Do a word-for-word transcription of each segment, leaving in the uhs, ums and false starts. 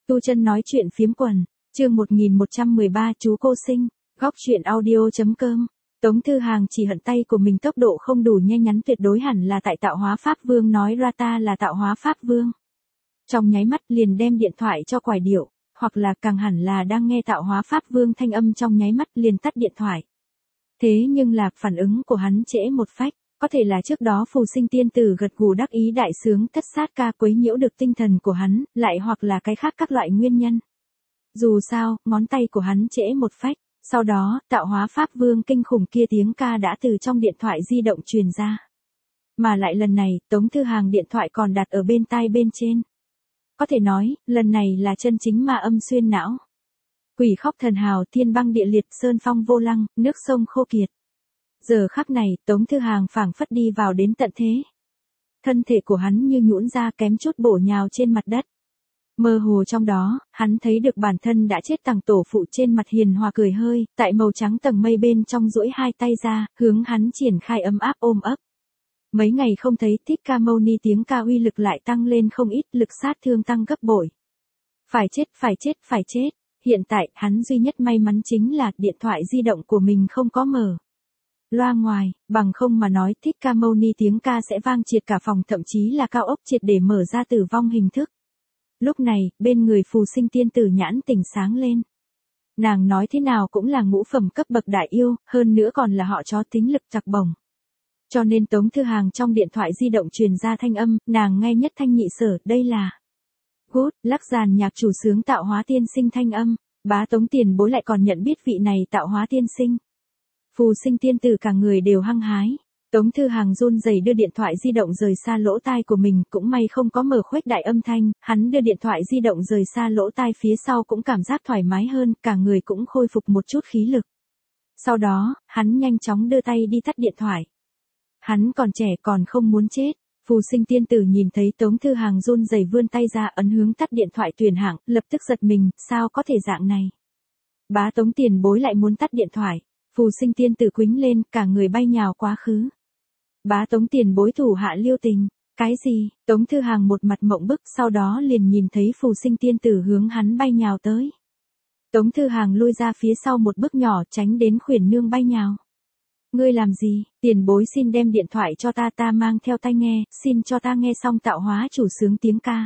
Tu Chân nói chuyện phiếm quần, chương một nghìn một trăm mười ba chú cô sinh, góc truyện audio.com. Tống Thư Hàng chỉ hận tay của mình tốc độ không đủ nhanh nhắn, tuyệt đối hẳn là tại tạo hóa Pháp Vương nói ra ta là tạo hóa Pháp Vương. Trong nháy mắt liền đem điện thoại cho quải điệu, hoặc là càng hẳn là đang nghe tạo hóa Pháp Vương thanh âm trong nháy mắt liền tắt điện thoại. Thế nhưng là phản ứng của hắn trễ một phách, có thể là trước đó Phù Sinh tiên tử gật gù đắc ý đại sướng thất sát ca quấy nhiễu được tinh thần của hắn, lại hoặc là cái khác các loại nguyên nhân. Dù sao, ngón tay của hắn trễ một phách, sau đó, tạo hóa Pháp Vương kinh khủng kia tiếng ca đã từ trong điện thoại di động truyền ra. Mà lại lần này, Tống Thư Hàng điện thoại còn đặt ở bên tai bên trên. Có thể nói, lần này là chân chính ma âm xuyên não. Quỷ khóc thần hào, thiên băng địa liệt, sơn phong vô lăng, nước sông khô kiệt. Giờ khắc này, Tống Thư Hàng phảng phất đi vào đến tận thế. Thân thể của hắn như nhũn ra kém chút bổ nhào trên mặt đất. Mơ hồ trong đó, hắn thấy được bản thân đã chết tàng tổ phụ trên mặt hiền hòa cười hơi, tại màu trắng tầng mây bên trong duỗi hai tay ra, hướng hắn triển khai ấm áp ôm ấp. Mấy ngày không thấy, Thích Ca Mâu Ni tiếng ca uy lực lại tăng lên không ít, lực sát thương tăng gấp bội. Phải chết, phải chết, phải chết. Hiện tại, hắn duy nhất may mắn chính là điện thoại di động của mình không có mở loa ngoài, bằng không mà nói Thích Ca Mâu Ni tiếng ca sẽ vang triệt cả phòng, thậm chí là cao ốc triệt để mở ra tử vong hình thức. Lúc này, bên người Phù Sinh tiên tử nhãn tỉnh sáng lên. Nàng nói thế nào cũng là ngũ phẩm cấp bậc đại yêu, hơn nữa còn là họ chó tính lực chặt bổng. Cho nên Tống Thư Hàng trong điện thoại di động truyền ra thanh âm, nàng nghe nhất thanh nhị sở, đây là Good, lắc giàn nhạc chủ sướng tạo hóa tiên sinh thanh âm, bá Tống tiền bối lại còn nhận biết vị này tạo hóa tiên sinh. Phù Sinh tiên tử cả người đều hăng hái. Tống Thư Hàng run rẩy đưa điện thoại di động rời xa lỗ tai của mình, cũng may không có mở khuếch đại âm thanh, hắn đưa điện thoại di động rời xa lỗ tai phía sau cũng cảm giác thoải mái hơn, cả người cũng khôi phục một chút khí lực. Sau đó, hắn nhanh chóng đưa tay đi tắt điện thoại. Hắn còn trẻ còn không muốn chết. Phù Sinh tiên tử nhìn thấy Tống Thư Hàng run rẩy vươn tay ra ấn hướng tắt điện thoại tuyển hạng, lập tức giật mình, sao có thể dạng này. Bá Tống tiền bối lại muốn tắt điện thoại. Phù Sinh tiên tử quĩnh lên, cả người bay nhào quá khứ. Bá Tống tiền bối thủ hạ lưu tình, cái gì? Tống Thư Hàng một mặt mộng bức, sau đó liền nhìn thấy Phù Sinh tiên tử hướng hắn bay nhào tới. Tống Thư Hàng lui ra phía sau một bước nhỏ, tránh đến khuyển nương bay nhào. Ngươi làm gì? Tiền bối xin đem điện thoại cho ta, ta mang theo tai nghe, xin cho ta nghe xong tạo hóa chủ sướng tiếng ca.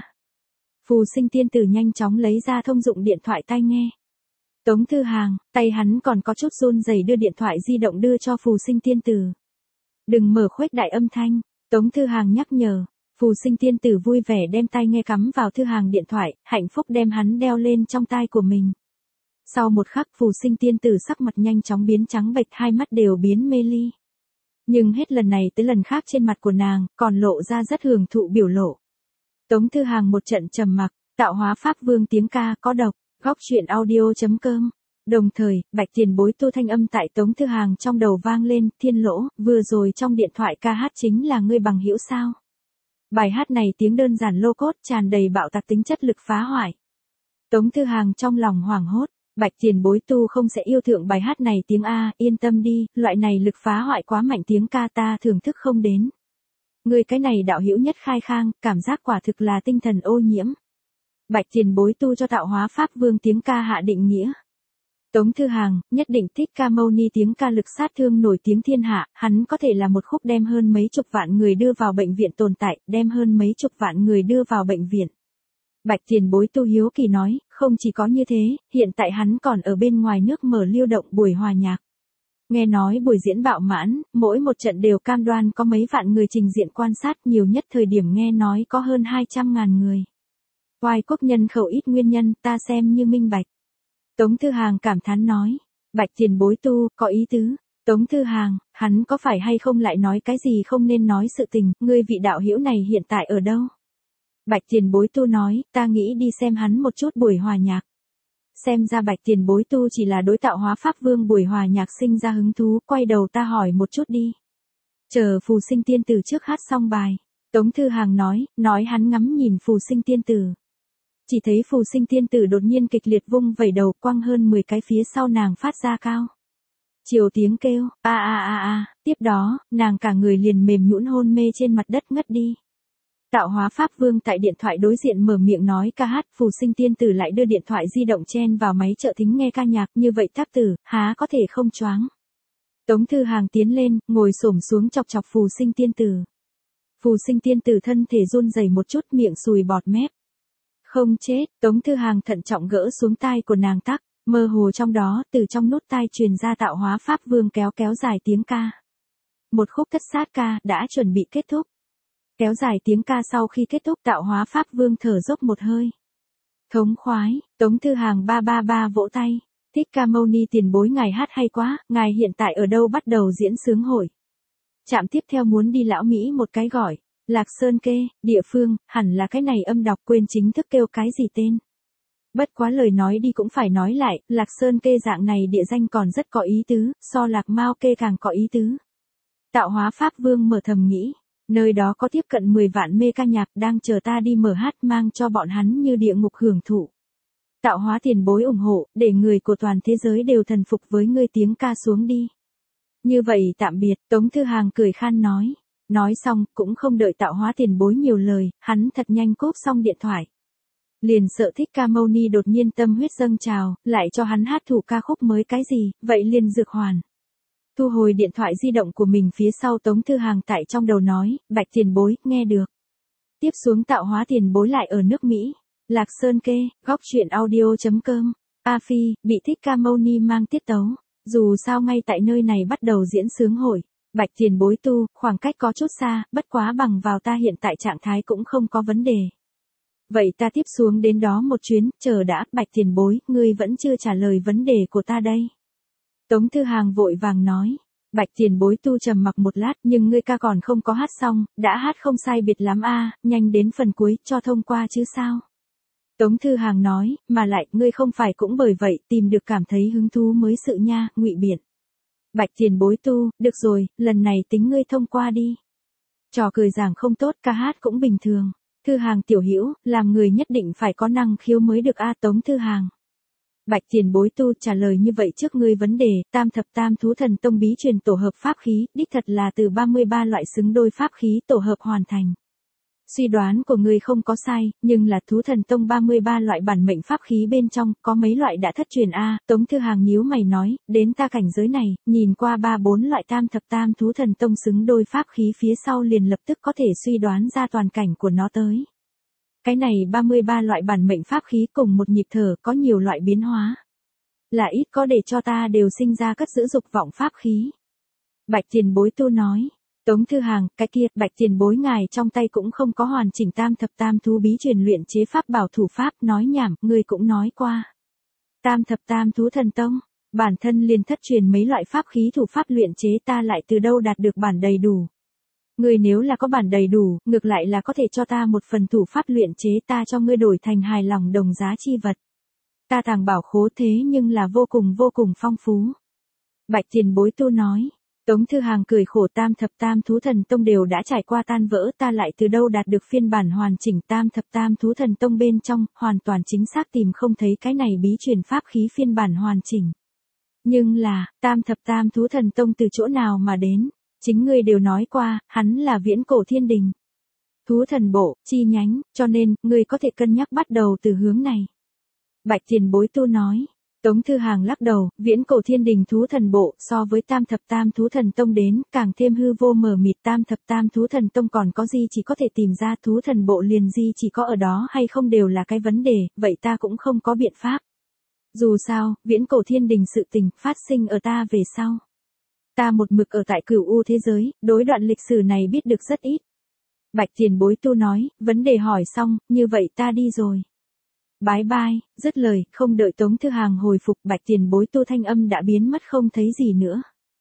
Phù Sinh tiên tử nhanh chóng lấy ra thông dụng điện thoại tai nghe. Tống Thư Hàng, tay hắn còn có chút run rẩy đưa điện thoại di động đưa cho Phù Sinh tiên tử. Đừng mở khuếch đại âm thanh, Tống Thư Hàng nhắc nhở. Phù Sinh tiên tử vui vẻ đem tai nghe cắm vào Thư Hàng điện thoại, hạnh phúc đem hắn đeo lên trong tai của mình. Sau một khắc Phù Sinh tiên tử sắc mặt nhanh chóng biến trắng bệch, hai mắt đều biến mê ly. Nhưng hết lần này tới lần khác trên mặt của nàng, còn lộ ra rất hưởng thụ biểu lộ. Tống Thư Hàng một trận trầm mặc, tạo hóa Pháp Vương tiếng ca có độc, góc truyện audio.com. Đồng thời, Bạch tiền bối tu thanh âm tại Tống Thư Hàng trong đầu vang lên, thiên lỗ, vừa rồi trong điện thoại ca hát chính là ngươi bằng hữu sao. Bài hát này tiếng đơn giản lô cốt, tràn đầy bạo tạc tính chất lực phá hoại. Tống Thư Hàng trong lòng hoảng hốt, Bạch tiền bối tu không sẽ yêu thượng bài hát này tiếng A, yên tâm đi, loại này lực phá hoại quá mạnh tiếng ca ta thưởng thức không đến. Ngươi cái này đạo hữu nhất khai khang, cảm giác quả thực là tinh thần ô nhiễm. Bạch tiền bối tu cho tạo hóa Pháp Vương tiếng ca hạ định nghĩa. Tống Thư Hàng, nhất định Thích Ca Mâu Ni tiếng ca lực sát thương nổi tiếng thiên hạ, hắn có thể là một khúc đem hơn mấy chục vạn người đưa vào bệnh viện tồn tại, đem hơn mấy chục vạn người đưa vào bệnh viện. Bạch tiền bối tu hiếu kỳ nói, không chỉ có như thế, hiện tại hắn còn ở bên ngoài nước mở lưu động buổi hòa nhạc. Nghe nói buổi diễn bạo mãn, mỗi một trận đều cam đoan có mấy vạn người trình diện quan sát, nhiều nhất thời điểm nghe nói có hơn hai trăm ngàn người. Oai quốc nhân khẩu ít nguyên nhân, ta xem như minh bạch. Tống Thư Hàng cảm thán nói, Bạch tiền bối tu, có ý tứ. Tống Thư Hàng, hắn có phải hay không lại nói cái gì không nên nói sự tình, ngươi vị đạo hữu này hiện tại ở đâu? Bạch tiền bối tu nói, ta nghĩ đi xem hắn một chút buổi hòa nhạc. Xem ra Bạch tiền bối tu chỉ là đối tạo hóa Pháp Vương buổi hòa nhạc sinh ra hứng thú, quay đầu ta hỏi một chút đi. Chờ Phù Sinh tiên tử trước hát xong bài. Tống Thư Hàng nói, nói hắn ngắm nhìn Phù Sinh tiên tử. Chỉ thấy Phù Sinh tiên tử đột nhiên kịch liệt vung vẩy đầu, quăng hơn mười cái phía sau nàng phát ra cao chiều tiếng kêu, a a a a, tiếp đó, nàng cả người liền mềm nhũn hôn mê trên mặt đất ngất đi. Tạo hóa Pháp Vương tại điện thoại đối diện mở miệng nói ca hát, Phù Sinh tiên tử lại đưa điện thoại di động chen vào máy trợ thính nghe ca nhạc, như vậy Thác tử, há có thể không choáng. Tống Thư Hàng tiến lên, ngồi xổm xuống chọc chọc Phù Sinh tiên tử. Phù Sinh tiên tử thân thể run rẩy một chút, miệng sùi bọt mép. Không chết, Tống Thư Hàng thận trọng gỡ xuống tai của nàng tắc, mơ hồ trong đó, từ trong nút tai truyền ra Tạo hóa Pháp Vương kéo kéo dài tiếng ca. Một khúc thất sát ca đã chuẩn bị kết thúc. Kéo dài tiếng ca sau khi kết thúc, Tạo hóa Pháp Vương thở dốc một hơi. Thống khoái, Tống Thư Hàng ba ba ba vỗ tay. Thích Ca Mâu Ni tiền bối ngài hát hay quá, ngài hiện tại ở đâu bắt đầu diễn sướng hội? Trạm tiếp theo muốn đi Lão Mỹ một cái gọi. Lạc Sơn Kê, địa phương, hẳn là cái này âm đọc quên chính thức kêu cái gì tên. Bất quá lời nói đi cũng phải nói lại, Lạc Sơn Kê dạng này địa danh còn rất có ý tứ, so Lạc Mao Kê càng có ý tứ. Tạo hóa Pháp Vương mở thầm nghĩ, nơi đó có tiếp cận mười vạn mê ca nhạc đang chờ ta đi mở hát mang cho bọn hắn như địa ngục hưởng thụ. Tạo hóa tiền bối ủng hộ, để người của toàn thế giới đều thần phục với ngươi tiếng ca xuống đi. Như vậy tạm biệt, Tống Thư Hàng cười khan nói. Nói xong, cũng không đợi Tạo hóa tiền bối nhiều lời, hắn thật nhanh cốp xong điện thoại. Liền sợ Thích Ca Mâu Ni đột nhiên tâm huyết dâng trào, lại cho hắn hát thủ ca khúc mới cái gì, vậy liền dược hoàn. Thu hồi điện thoại di động của mình phía sau, Tống Thư Hàng tại trong đầu nói, Bạch tiền bối, nghe được. Tiếp xuống Tạo hóa tiền bối lại ở nước Mỹ. Lạc Sơn Kê, góc truyện audio chấm com. A Phi, bị Thích Ca Mâu Ni mang tiết tấu. Dù sao ngay tại nơi này bắt đầu diễn sướng hội. Bạch tiền bối tu, khoảng cách có chút xa, bất quá bằng vào ta hiện tại trạng thái cũng không có vấn đề. Vậy ta tiếp xuống đến đó một chuyến, chờ đã, Bạch tiền bối, ngươi vẫn chưa trả lời vấn đề của ta đây. Tống Thư Hàng vội vàng nói. Bạch tiền bối tu trầm mặc một lát, nhưng ngươi ca còn không có hát xong, đã hát không sai biệt lắm a, nhanh đến phần cuối, cho thông qua chứ sao. Tống Thư Hàng nói, mà lại, ngươi không phải cũng bởi vậy, tìm được cảm thấy hứng thú mới sự nha, ngụy biện. Bạch tiền bối tu, được rồi, lần này tính ngươi thông qua đi. Trò cười giảng không tốt, ca hát cũng bình thường. Thư Hàng tiểu hữu, làm người nhất định phải có năng khiếu mới được a. Tống Thư Hàng. Bạch tiền bối tu trả lời như vậy trước ngươi vấn đề, tam thập tam thú thần tông bí truyền tổ hợp pháp khí, đích thật là từ ba mươi ba loại xứng đôi pháp khí tổ hợp hoàn thành. Suy đoán của ngươi không có sai, nhưng là thú thần tông ba mươi ba loại bản mệnh pháp khí bên trong, có mấy loại đã thất truyền a. Tống Thư Hàng nhíu mày nói, đến ta cảnh giới này, nhìn qua ba bốn loại tam thập tam thú thần tông xứng đôi pháp khí phía sau liền lập tức có thể suy đoán ra toàn cảnh của nó tới. Cái này ba mươi ba loại bản mệnh pháp khí cùng một nhịp thở có nhiều loại biến hóa. Là ít có để cho ta đều sinh ra cất giữ dục vọng pháp khí. Bạch tiền bối tu nói. Tống Thư Hàng, cái kia, Bạch tiền bối ngài trong tay cũng không có hoàn chỉnh tam thập tam thú bí truyền luyện chế pháp bảo thủ pháp, nói nhảm, ngươi cũng nói qua. Tam thập tam thú thần tông, bản thân liền thất truyền mấy loại pháp khí thủ pháp luyện chế, ta lại từ đâu đạt được bản đầy đủ. Ngươi nếu là có bản đầy đủ, ngược lại là có thể cho ta một phần thủ pháp luyện chế, ta cho ngươi đổi thành hài lòng đồng giá chi vật. Ta tàng bảo khố thế nhưng là vô cùng vô cùng phong phú. Bạch tiền bối tu nói. Tống Thư Hàng cười khổ, tam thập tam thú thần tông đều đã trải qua tan vỡ, ta lại từ đâu đạt được phiên bản hoàn chỉnh tam thập tam thú thần tông bên trong, hoàn toàn chính xác tìm không thấy cái này bí truyền pháp khí phiên bản hoàn chỉnh. Nhưng là, tam thập tam thú thần tông từ chỗ nào mà đến, chính ngươi đều nói qua, hắn là viễn cổ thiên đình. Thú thần bộ, chi nhánh, cho nên, ngươi có thể cân nhắc bắt đầu từ hướng này. Bạch tiền bối tu nói. Tống Thư Hàng lắc đầu, viễn cổ thiên đình thú thần bộ so với tam thập tam thú thần tông đến, càng thêm hư vô mờ mịt. Tam thập tam thú thần tông còn có gì chỉ có thể tìm ra, thú thần bộ liền gì chỉ có ở đó hay không đều là cái vấn đề, vậy ta cũng không có biện pháp. Dù sao, viễn cổ thiên đình sự tình phát sinh ở ta về sau. Ta một mực ở tại cửu u thế giới, đối đoạn lịch sử này biết được rất ít. Bạch tiền bối tu nói, vấn đề hỏi xong, như vậy ta đi rồi. Bái bai, dứt lời, không đợi Tống Thư Hàng hồi phục, Bạch tiền bối tu thanh âm đã biến mất không thấy gì nữa.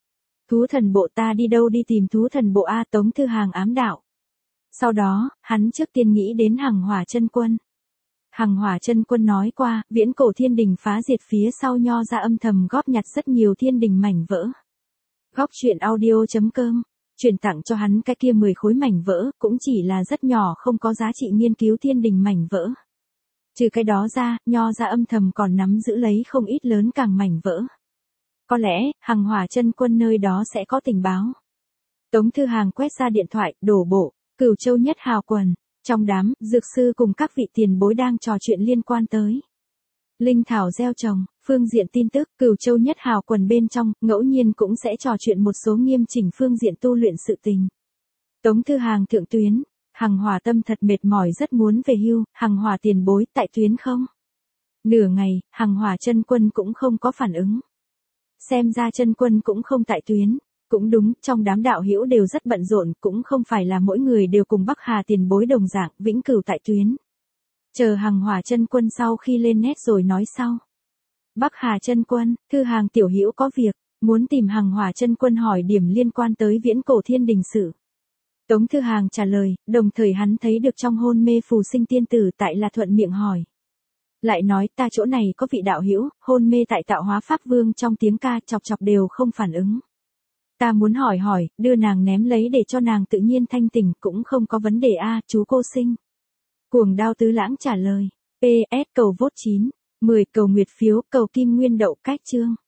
Thú thần bộ, ta đi đâu đi tìm thú thần bộ a? Tống Thư Hàng ám đạo. Sau đó, hắn trước tiên nghĩ đến Hằng Hỏa Chân Quân. Hằng Hỏa Chân Quân nói qua, viễn cổ thiên đình phá diệt phía sau nho ra âm thầm góp nhặt rất nhiều thiên đình mảnh vỡ. Góc truyện audio chấm com, truyền tặng cho hắn cái kia mười khối mảnh vỡ, cũng chỉ là rất nhỏ không có giá trị nghiên cứu thiên đình mảnh vỡ. Trừ cái đó ra, nho ra âm thầm còn nắm giữ lấy không ít lớn càng mảnh vỡ. Có lẽ, Hằng Hỏa Chân Quân nơi đó sẽ có tình báo. Tống Thư Hàng quét ra điện thoại, đổ bộ, Cửu Châu Nhất Hào Quần. Trong đám, dược sư cùng các vị tiền bối đang trò chuyện liên quan tới linh thảo gieo trồng, phương diện tin tức, Cửu Châu Nhất Hào quần bên trong, ngẫu nhiên cũng sẽ trò chuyện một số nghiêm chỉnh phương diện tu luyện sự tình. Tống Thư Hàng thượng tuyến, Hằng Hỏa tâm thật mệt mỏi rất muốn về hưu, Hằng Hỏa tiền bối tại tuyến không? Nửa ngày, Hằng Hỏa chân quân cũng không có phản ứng. Xem ra chân quân cũng không tại tuyến. Cũng đúng, trong đám đạo hữu đều rất bận rộn, cũng không phải là mỗi người đều cùng Bắc Hà tiền bối đồng dạng, vĩnh cửu tại tuyến. Chờ Hằng Hỏa chân quân sau khi lên nét rồi nói sau. Bắc Hà chân quân, Thư Hàng tiểu hữu có việc, muốn tìm Hằng Hỏa chân quân hỏi điểm liên quan tới viễn cổ thiên đình sự. Tống Thư Hàng trả lời, đồng thời hắn thấy được trong hôn mê phù sinh tiên tử tại là thuận miệng hỏi. Lại nói ta chỗ này có vị đạo hữu, hôn mê tại tạo hóa pháp vương trong tiếng ca chọc chọc đều không phản ứng. Ta muốn hỏi hỏi, đưa nàng ném lấy để cho nàng tự nhiên thanh tỉnh cũng không có vấn đề a chú cô sinh. Cuồng Đao Tứ Lãng trả lời, pê ét cầu vote chín, mười cầu nguyệt phiếu, cầu kim nguyên đậu cách chương.